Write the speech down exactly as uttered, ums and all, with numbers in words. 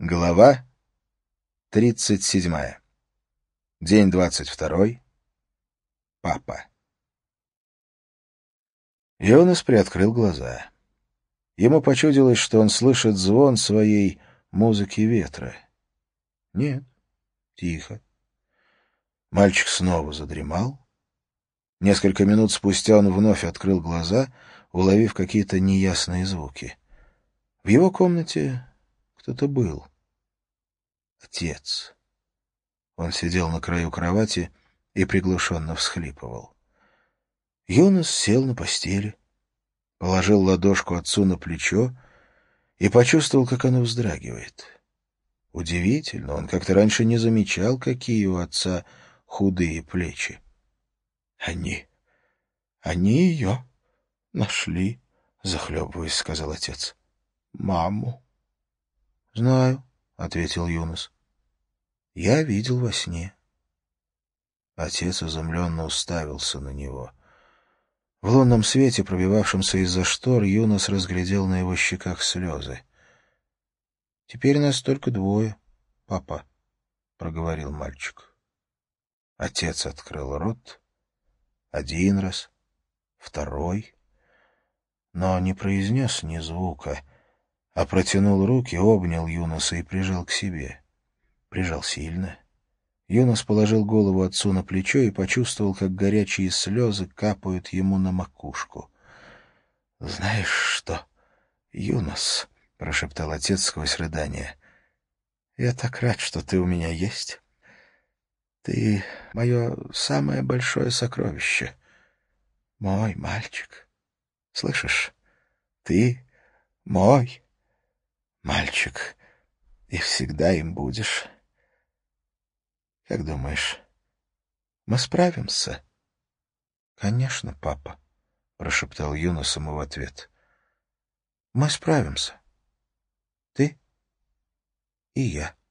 Глава тридцать седьмая. День двадцать второй. Папа. Йонас приоткрыл глаза. Ему почудилось, что он слышит звон своей музыки ветра. Нет, тихо. Мальчик снова задремал. Несколько минут спустя он вновь открыл глаза, уловив какие-то неясные звуки. В его комнате кто-то был. Отец. Он сидел на краю кровати и приглушенно всхлипывал. Йонас сел на постели, положил ладошку отцу на плечо и почувствовал, как оно вздрагивает. Удивительно, он как-то раньше не замечал, какие у отца худые плечи. — Они... они ее нашли, — захлебываясь, сказал отец. — Маму. — Знаю, — ответил Йонас. — Я видел во сне. Отец изумленно уставился на него. В лунном свете, пробивавшемся из-за штор, Йонас разглядел на его щеках слезы. — Теперь нас только двое, папа, — проговорил мальчик. Отец открыл рот. Один раз, второй, но не произнес ни звука, а протянул руки, обнял Йонаса и прижал к себе. Прижал сильно. Йонас положил голову отцу на плечо и почувствовал, как горячие слезы капают ему на макушку. — Знаешь что, Йонас, — прошептал отец сквозь рыдания, — я так рад, что ты у меня есть. Ты — мое самое большое сокровище. Мой мальчик. Слышишь? Ты мой мальчик, и всегда им будешь. Как думаешь, мы справимся? — Конечно, папа, — прошептал Йонас ему в ответ. — Мы справимся. Ты и я.